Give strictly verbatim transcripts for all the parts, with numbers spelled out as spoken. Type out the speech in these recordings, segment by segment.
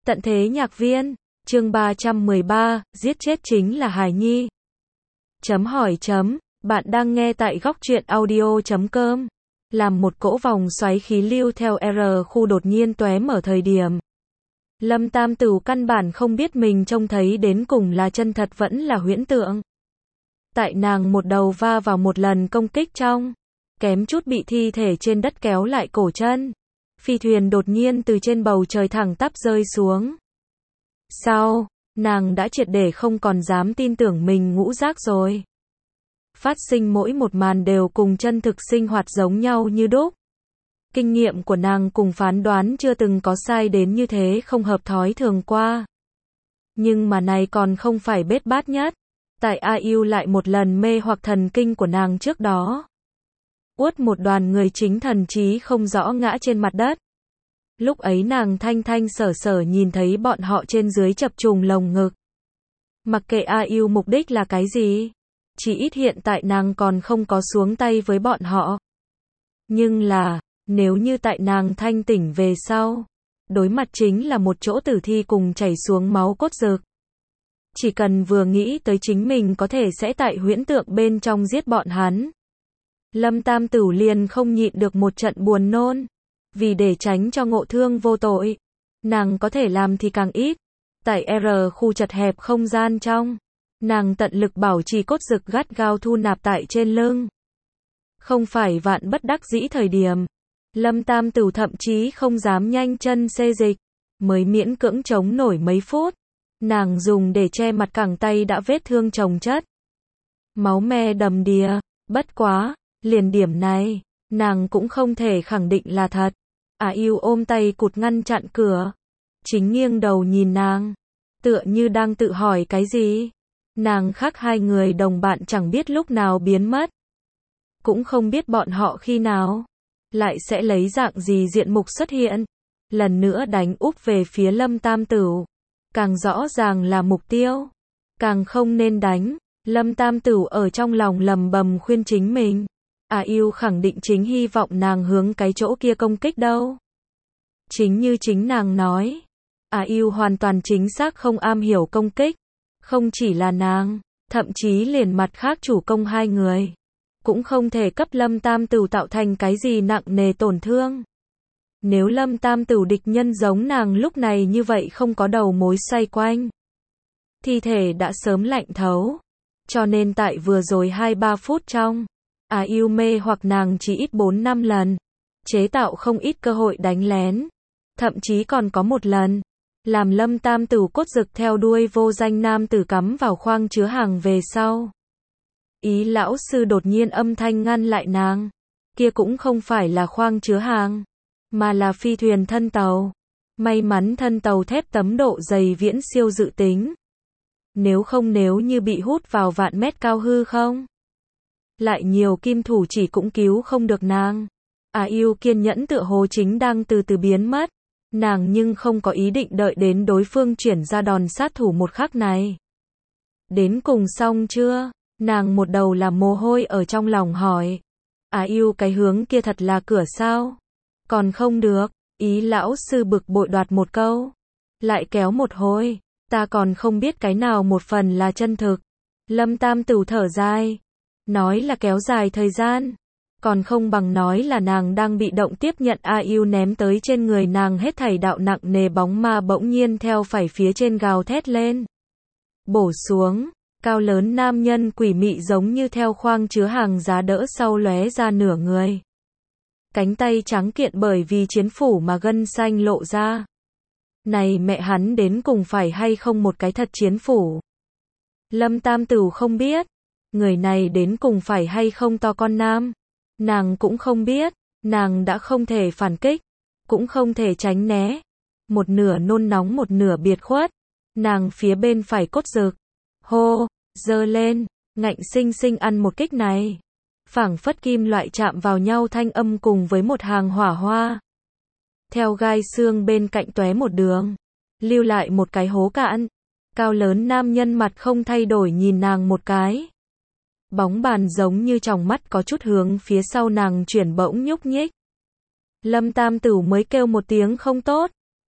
Tận thế nhạc viên, chương ba trăm mười ba, giết chết chính là Hải Nhi. Chấm hỏi chấm, bạn đang nghe tại góc truyện audio chấm com. Làm một cỗ vòng xoáy khí lưu theo R khu đột nhiên tóe mở thời điểm. Lâm Tam Tửu căn bản không biết mình trông thấy đến cùng là chân thật vẫn là huyễn tượng. Tại nàng một đầu va vào một lần công kích trong, kém chút bị thi thể trên đất kéo lại cổ chân. Phi thuyền đột nhiên từ trên bầu trời thẳng tắp rơi xuống. Sau, nàng đã triệt để không còn dám tin tưởng mình ngũ giác rồi. Phát sinh mỗi một màn đều cùng chân thực sinh hoạt giống nhau như đúc. Kinh nghiệm của nàng cùng phán đoán chưa từng có sai đến như thế không hợp thói thường qua. Nhưng mà này còn không phải bết bát nhất. Tại A U lại một lần mê hoặc thần kinh của nàng trước đó. Uất một đoàn người chính thần trí không rõ ngã trên mặt đất. Lúc ấy nàng thanh thanh sở sở nhìn thấy bọn họ trên dưới chập trùng lồng ngực. Mặc kệ A U mục đích là cái gì, chỉ ít hiện tại nàng còn không có xuống tay với bọn họ. Nhưng là, nếu như tại nàng thanh tỉnh về sau, đối mặt chính là một chỗ tử thi cùng chảy xuống máu cốt rực. Chỉ cần vừa nghĩ tới chính mình có thể sẽ tại huyễn tượng bên trong giết bọn hắn. Lâm Tam Tửu liền không nhịn được một trận buồn nôn. Vì để tránh cho ngộ thương vô tội, nàng có thể làm thì càng ít. Tại R khu chật hẹp không gian trong, nàng tận lực bảo trì cốt rực gắt gao thu nạp tại trên lưng. Không phải vạn bất đắc dĩ thời điểm, Lâm Tam Tửu thậm chí không dám nhanh chân xê dịch, mới miễn cưỡng chống nổi mấy phút. Nàng dùng để che mặt cẳng tay đã vết thương chồng chất. Máu me đầm đìa, bất quá, liền điểm này, nàng cũng không thể khẳng định là thật. A U ôm tay cụt ngăn chặn cửa. Chính nghiêng đầu nhìn nàng. Tựa như đang tự hỏi cái gì. Nàng khác hai người đồng bạn chẳng biết lúc nào biến mất. Cũng không biết bọn họ khi nào lại sẽ lấy dạng gì diện mục xuất hiện. Lần nữa đánh úp về phía Lâm Tam Tửu. Càng rõ ràng là mục tiêu. Càng không nên đánh. Lâm Tam Tửu ở trong lòng lầm bầm khuyên chính mình. A U khẳng định chính hy vọng nàng hướng cái chỗ kia công kích đâu. Chính như chính nàng nói, A U hoàn toàn chính xác không am hiểu công kích. Không chỉ là nàng, thậm chí liền mặt khác chủ công hai người, cũng không thể cấp Lâm Tam Tửu tạo thành cái gì nặng nề tổn thương. Nếu Lâm Tam Tửu địch nhân giống nàng lúc này như vậy không có đầu mối xoay quanh, thi thể đã sớm lạnh thấu. Cho nên tại vừa rồi hai ba phút trong, A U mê hoặc nàng chỉ ít bốn năm lần, chế tạo không ít cơ hội đánh lén. Thậm chí còn có một lần, làm Lâm Tam Tửu cốt rực theo đuôi vô danh nam tử cắm vào khoang chứa hàng về sau. Ý lão sư đột nhiên âm thanh ngăn lại nàng. Kia cũng không phải là khoang chứa hàng, mà là phi thuyền thân tàu. May mắn thân tàu thép tấm độ dày viễn siêu dự tính. Nếu không nếu như bị hút vào vạn mét cao hư không, lại nhiều kim thủ chỉ cũng cứu không được nàng. A U kiên nhẫn tựa hồ chính đang từ từ biến mất. Nàng nhưng không có ý định đợi đến đối phương chuyển ra đòn sát thủ một khắc này. Đến cùng xong chưa? Nàng một đầu là mồ hôi ở trong lòng hỏi. A U cái hướng kia thật là cửa sao? Còn không được. Ý lão sư bực bội đoạt một câu. Lại kéo một hồi. Ta còn không biết cái nào một phần là chân thực. Lâm Tam Tửu thở dài. Nói là kéo dài thời gian. Còn không bằng nói là nàng đang bị động tiếp nhận A U ném tới trên người nàng hết thảy đạo nặng nề bóng ma bỗng nhiên theo phải phía trên gào thét lên. Bổ xuống, cao lớn nam nhân quỷ mị giống như theo khoang chứa hàng giá đỡ sau lóe ra nửa người. Cánh tay trắng kiện bởi vì chiến phủ mà gân xanh lộ ra. Này mẹ hắn đến cùng phải hay không một cái thật chiến phủ. Lâm Tam Tửu không biết. Người này đến cùng phải hay không to con nam. Nàng cũng không biết, nàng đã không thể phản kích, cũng không thể tránh né. Một nửa nôn nóng một nửa biệt khuất. Nàng phía bên phải cốt rực. Hô, giơ lên, ngạnh sinh sinh ăn một kích này. Phảng phất kim loại chạm vào nhau thanh âm cùng với một hàng hỏa hoa. Theo gai xương bên cạnh tóe một đường. Lưu lại một cái hố cạn. Cao lớn nam nhân mặt không thay đổi nhìn nàng một cái. Bóng bàn giống như trong mắt có chút hướng phía sau nàng chuyển bỗng nhúc nhích. Lâm Tam Tửu mới kêu một tiếng không tốt.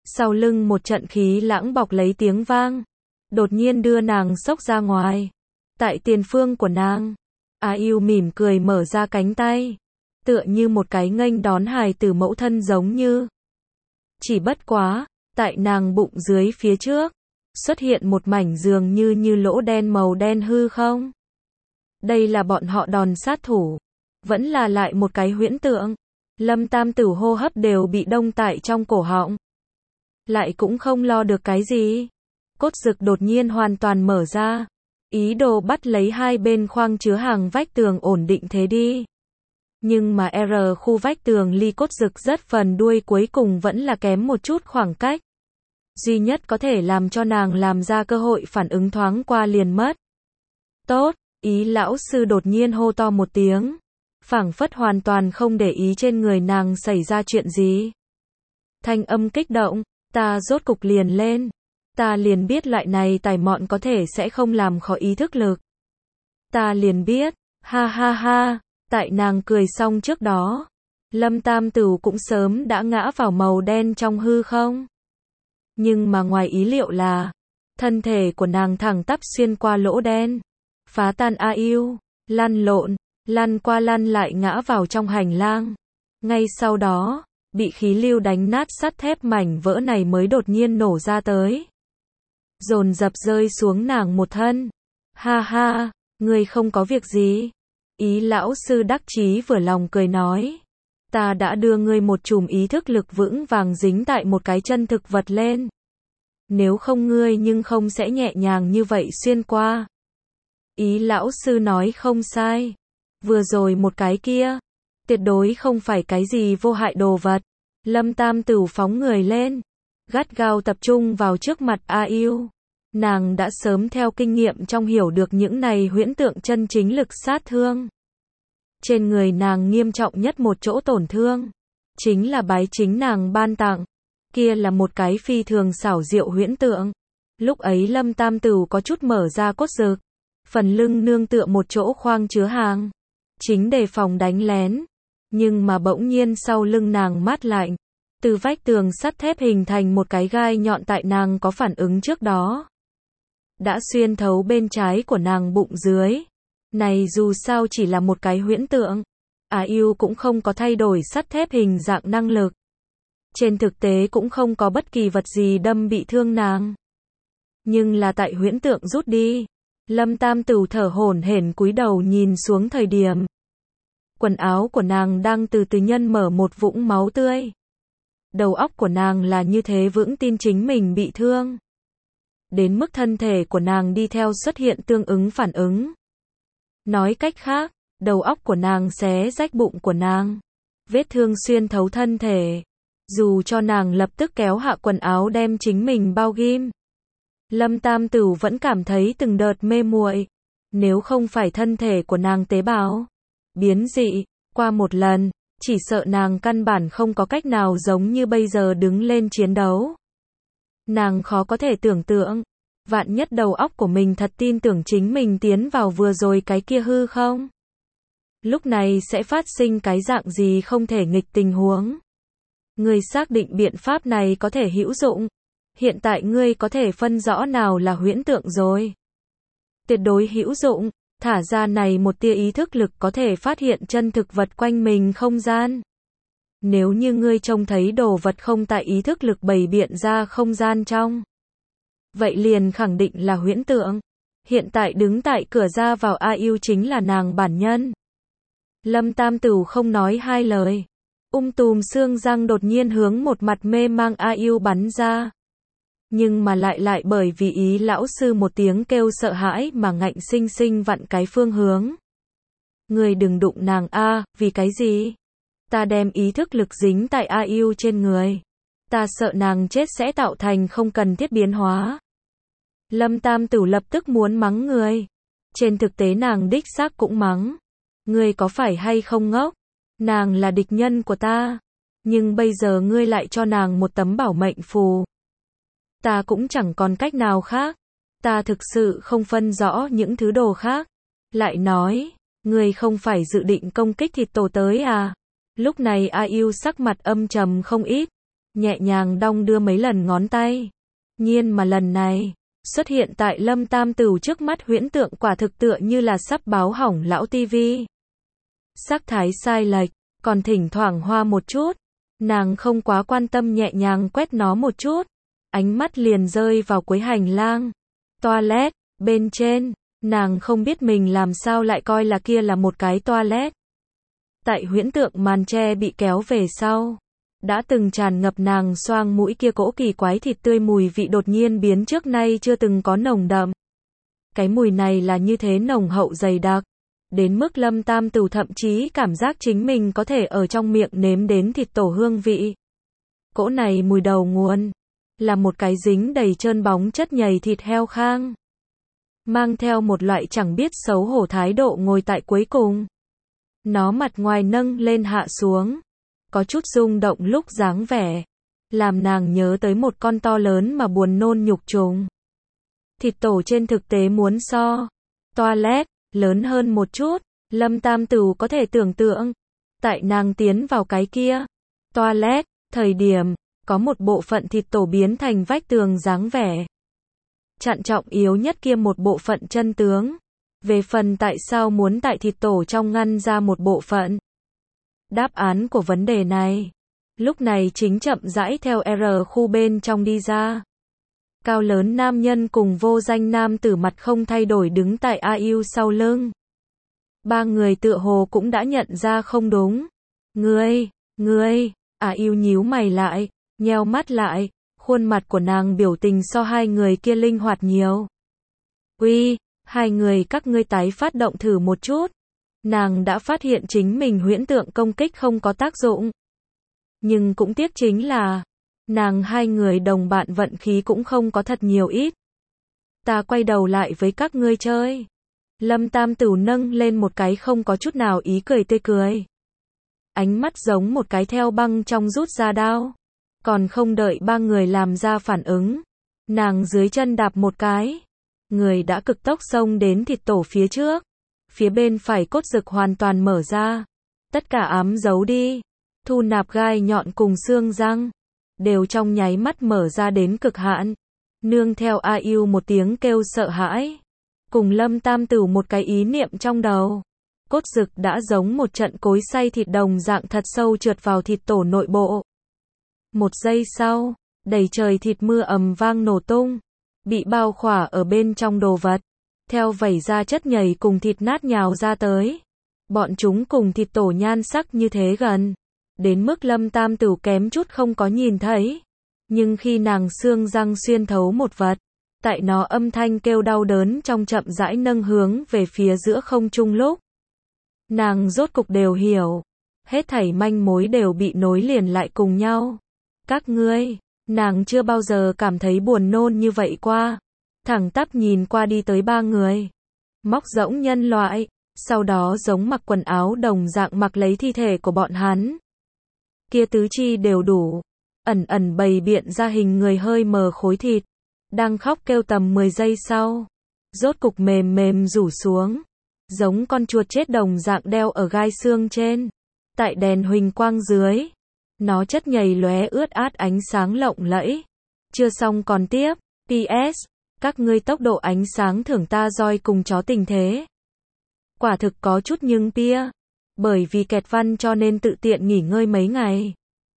Sau lưng một trận khí lãng bọc lấy tiếng vang, đột nhiên đưa nàng xốc ra ngoài. Tại tiền phương của nàng, A Yêu mỉm cười mở ra cánh tay, tựa như một cái nghênh đón hài tử mẫu thân giống như. Chỉ bất quá, tại nàng bụng dưới phía trước, xuất hiện một mảnh dường như như lỗ đen màu đen hư không. Đây là bọn họ đòn sát thủ, vẫn là lại một cái huyễn tượng. Lâm Tam Tử hô hấp đều bị đông tại trong cổ họng. Lại cũng không lo được cái gì. Cốt dực đột nhiên hoàn toàn mở ra, ý đồ bắt lấy hai bên khoang chứa hàng vách tường ổn định thế đi. Nhưng mà R khu vách tường ly cốt dực rất phần đuôi cuối cùng vẫn là kém một chút khoảng cách. Duy nhất có thể làm cho nàng làm ra cơ hội phản ứng thoáng qua liền mất. Tốt, Ý lão sư đột nhiên hô to một tiếng, phảng phất hoàn toàn không để ý trên người nàng xảy ra chuyện gì. Thanh âm kích động, ta rốt cục liền lên. Ta liền biết loại này tài mọn có thể sẽ không làm khó ý thức lực. Ta liền biết, ha ha ha, tại nàng cười xong trước đó, Lâm Tam Tử cũng sớm đã ngã vào màu đen trong hư không. Nhưng mà ngoài ý liệu là, thân thể của nàng thẳng tắp xuyên qua lỗ đen, phá tan A Yêu, lăn lộn, lăn qua lăn lại ngã vào trong hành lang. Ngay sau đó, bị khí lưu đánh nát sắt thép mảnh vỡ này mới đột nhiên nổ ra tới. Dồn dập rơi xuống nàng một thân. Ha ha, ngươi không có việc gì. Ý lão sư đắc chí vừa lòng cười nói. Ta đã đưa ngươi một chùm ý thức lực vững vàng dính tại một cái chân thực vật lên. Nếu không ngươi nhưng không sẽ nhẹ nhàng như vậy xuyên qua. Ý lão sư nói không sai. Vừa rồi một cái kia, tuyệt đối không phải cái gì vô hại đồ vật. Lâm Tam Tử phóng người lên, gắt gao tập trung vào trước mặt A Yêu. Nàng đã sớm theo kinh nghiệm trong hiểu được những này huyễn tượng chân chính lực sát thương. Trên người nàng nghiêm trọng nhất một chỗ tổn thương, chính là bái chính nàng ban tặng. Kia là một cái phi thường xảo diệu huyễn tượng. Lúc ấy Lâm Tam Tử có chút mở ra cốt dực, phần lưng nương tựa một chỗ khoang chứa hàng, chính đề phòng đánh lén. Nhưng mà bỗng nhiên sau lưng nàng mát lạnh, từ vách tường sắt thép hình thành một cái gai nhọn tại nàng có phản ứng trước đó. Đã xuyên thấu bên trái của nàng bụng dưới. Này dù sao chỉ là một cái huyễn tượng. A Yêu cũng không có thay đổi sắt thép hình dạng năng lực. Trên thực tế cũng không có bất kỳ vật gì đâm bị thương nàng. Nhưng là tại huyễn tượng rút đi, Lâm Tam Tử thở hổn hển cúi đầu nhìn xuống thời điểm. Quần áo của nàng đang từ từ nhân mở một vũng máu tươi. Đầu óc của nàng là như thế vững tin chính mình bị thương. Đến mức thân thể của nàng đi theo xuất hiện tương ứng phản ứng. Nói cách khác, đầu óc của nàng xé rách bụng của nàng. Vết thương xuyên thấu thân thể. Dù cho nàng lập tức kéo hạ quần áo đem chính mình bao ghim. Lâm Tam Tử vẫn cảm thấy từng đợt mê muội. Nếu không phải thân thể của nàng tế bào biến dị, qua một lần, chỉ sợ nàng căn bản không có cách nào giống như bây giờ đứng lên chiến đấu. Nàng khó có thể tưởng tượng, vạn nhất đầu óc của mình thật tin tưởng chính mình tiến vào vừa rồi cái kia hư không? Lúc này sẽ phát sinh cái dạng gì không thể nghịch tình huống. Ngươi xác định biện pháp này có thể hữu dụng. Hiện tại ngươi có thể phân rõ nào là huyễn tượng rồi. Tuyệt đối hữu dụng. Thả ra này một tia ý thức lực có thể phát hiện chân thực vật quanh mình không gian. Nếu như ngươi trông thấy đồ vật không tại ý thức lực bày biện ra không gian trong, vậy liền khẳng định là huyễn tượng. Hiện tại đứng tại cửa ra vào A Yêu chính là nàng bản nhân. Lâm Tam Tử không nói hai lời. Ung tùm xương răng đột nhiên hướng một mặt mê mang A Yêu bắn ra. Nhưng mà lại lại bởi vì ý lão sư một tiếng kêu sợ hãi mà ngạnh sinh sinh vặn cái phương hướng. Người đừng đụng nàng a, vì cái gì? Ta đem ý thức lực dính tại A Yêu trên người. Ta sợ nàng chết sẽ tạo thành không cần thiết biến hóa. Lâm Tam Tử lập tức muốn mắng người. Trên thực tế nàng đích xác cũng mắng. Ngươi có phải hay không ngốc? Nàng là địch nhân của ta. Nhưng bây giờ ngươi lại cho nàng một tấm bảo mệnh phù. Ta cũng chẳng còn cách nào khác. Ta thực sự không phân rõ những thứ đồ khác. Lại nói, ngươi không phải dự định công kích thịt tổ tới à? Lúc này A Yêu sắc mặt âm trầm không ít. nhẹ nhàng đong đưa mấy lần ngón tay. Nhiên mà lần này, xuất hiện tại Lâm Tam Tửu trước mắt huyễn tượng quả thực tựa như là sắp báo hỏng lão tivi. Sắc thái sai lệch, còn thỉnh thoảng hoa một chút. Nàng không quá quan tâm nhẹ nhàng quét nó một chút. Ánh mắt liền rơi vào cuối hành lang. Toilet, bên trên, nàng không biết mình làm sao lại coi là kia là một cái toilet. Tại huyễn tượng màn tre bị kéo về sau. Đã từng tràn ngập nàng xoang mũi kia cỗ kỳ quái thịt tươi mùi vị đột nhiên biến trước nay chưa từng có nồng đậm. Cái mùi này là như thế nồng hậu dày đặc. Đến mức Lâm Tam Tửu thậm chí cảm giác chính mình có thể ở trong miệng nếm đến thịt tổ hương vị. Cỗ này mùi đầu nguồn. Là một cái dính đầy trơn bóng chất nhầy thịt heo khang. Mang theo một loại chẳng biết xấu hổ thái độ ngồi tại cuối cùng. Nó mặt ngoài nâng lên hạ xuống. Có chút rung động lúc dáng vẻ. Làm nàng nhớ tới một con to lớn mà buồn nôn nhục trùng. Thịt tổ trên thực tế muốn so. Toilet, lớn hơn một chút. Lâm Tam Tửu có thể tưởng tượng. Tại nàng tiến vào cái kia. Toilet, thời điểm. Có một bộ phận thịt tổ biến thành vách tường dáng vẻ. Chặn trọng yếu nhất kia một bộ phận chân tướng. Về phần tại sao muốn tại thịt tổ trong ngăn ra một bộ phận. Đáp án của vấn đề này. Lúc này chính chậm rãi theo R khu bên trong đi ra. Cao lớn nam nhân cùng vô danh nam tử mặt không thay đổi đứng tại A U sau lưng. Ba người tựa hồ cũng đã nhận ra không đúng. Ngươi, ngươi, A U nhíu mày lại. Nheo mắt lại, khuôn mặt của nàng biểu tình so hai người kia linh hoạt nhiều. Uy, hai người các ngươi tái phát động thử một chút. Nàng đã phát hiện chính mình huyễn tượng công kích không có tác dụng. Nhưng cũng tiếc chính là, nàng hai người đồng bạn vận khí cũng không có thật nhiều ít. Ta quay đầu lại với các ngươi chơi. Lâm Tam Tửu nâng lên một cái không có chút nào ý cười tươi cười. Ánh mắt giống một cái theo băng trong rút ra đao. Còn không đợi ba người làm ra phản ứng. Nàng dưới chân đạp một cái. Người đã cực tốc xông đến thịt tổ phía trước. Phía bên phải cốt rực hoàn toàn mở ra. Tất cả ám giấu đi. Thu nạp gai nhọn cùng xương răng. Đều trong nháy mắt mở ra đến cực hạn. Nương theo A U một tiếng kêu sợ hãi. Cùng Lâm Tam Tửu một cái ý niệm trong đầu. Cốt rực đã giống một trận cối xay thịt đồng dạng thật sâu trượt vào thịt tổ nội bộ. Một giây sau, đầy trời thịt mưa ầm vang nổ tung, bị bao khỏa ở bên trong đồ vật, theo vẩy ra chất nhầy cùng thịt nát nhào ra tới. Bọn chúng cùng thịt tổ nhan sắc như thế gần, đến mức Lâm Tam Tửu kém chút không có nhìn thấy. Nhưng khi nàng xương răng xuyên thấu một vật, tại nó âm thanh kêu đau đớn trong chậm rãi nâng hướng về phía giữa không trung lúc, nàng rốt cục đều hiểu, hết thảy manh mối đều bị nối liền lại cùng nhau. Các ngươi, nàng chưa bao giờ cảm thấy buồn nôn như vậy qua. Thẳng tắp nhìn qua đi tới ba người. Móc rỗng nhân loại, sau đó giống mặc quần áo đồng dạng mặc lấy thi thể của bọn hắn. Kia tứ chi đều đủ, ẩn ẩn bày biện ra hình người hơi mờ khối thịt. Đang khóc kêu tầm mười giây sau. Rốt cục mềm mềm rủ xuống. Giống con chuột chết đồng dạng đeo ở gai xương trên. Tại đèn huỳnh quang dưới. Nó chất nhầy lóe ướt át ánh sáng lộng lẫy. Chưa xong còn tiếp. pê ét. Các ngươi tốc độ ánh sáng thưởng ta roi cùng chó tình thế. Quả thực có chút nhưng pia. Bởi vì kẹt văn cho nên tự tiện nghỉ ngơi mấy ngày.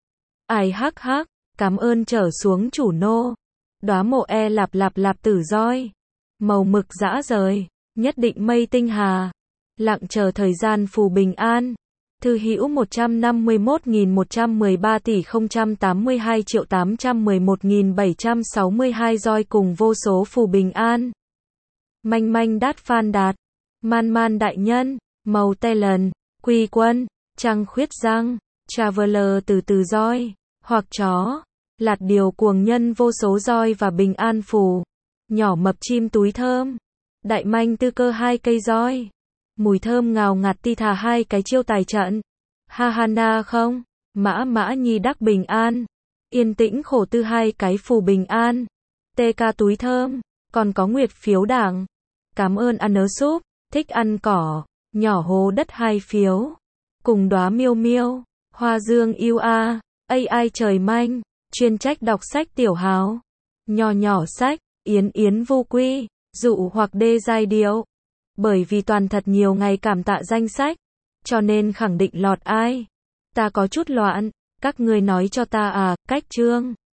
Ai hắc hắc. Cảm ơn trở xuống chủ nô. Đóa mộ e lạp lạp lạp tử roi. Màu mực dã rời. Nhất định mây tinh hà. Lặng chờ thời gian phù bình an. Thư hữu một trăm năm mươi mốt nghìn một trăm mười ba tỷ không trăm tám mươi hai triệu tám trăm mười một nghìn bảy trăm sáu mươi hai roi cùng vô số phù bình an. Manh manh đát phan đạt. Man man đại nhân. Màu tê lần. Quy quân. Trăng khuyết răng. Traveler từ từ roi. Hoặc chó. Lạt điều cuồng nhân vô số roi và bình an phù. Nhỏ mập chim túi thơm. Đại manh tư cơ hai cây roi. Mùi thơm ngào ngạt ti thà hai cái chiêu tài trận. Ha ha na không. Mã mã nhi đắc bình an. Yên tĩnh khổ tư hai cái phù bình an. tê ca túi thơm. Còn có nguyệt phiếu đảng. Cảm ơn ăn ớ súp. Thích ăn cỏ. Nhỏ hố đất hai phiếu. Cùng đóa miêu miêu. Hoa dương yêu a. A I trời manh. chuyên trách đọc sách tiểu hào. Nho nhỏ sách, yến yến vu quy, dụ hoặc đê giai điệu. Bởi vì toàn thật nhiều ngày cảm tạ danh sách, cho nên khẳng định lọt ai. Ta có chút loạn, các ngươi nói cho ta à, cách chương.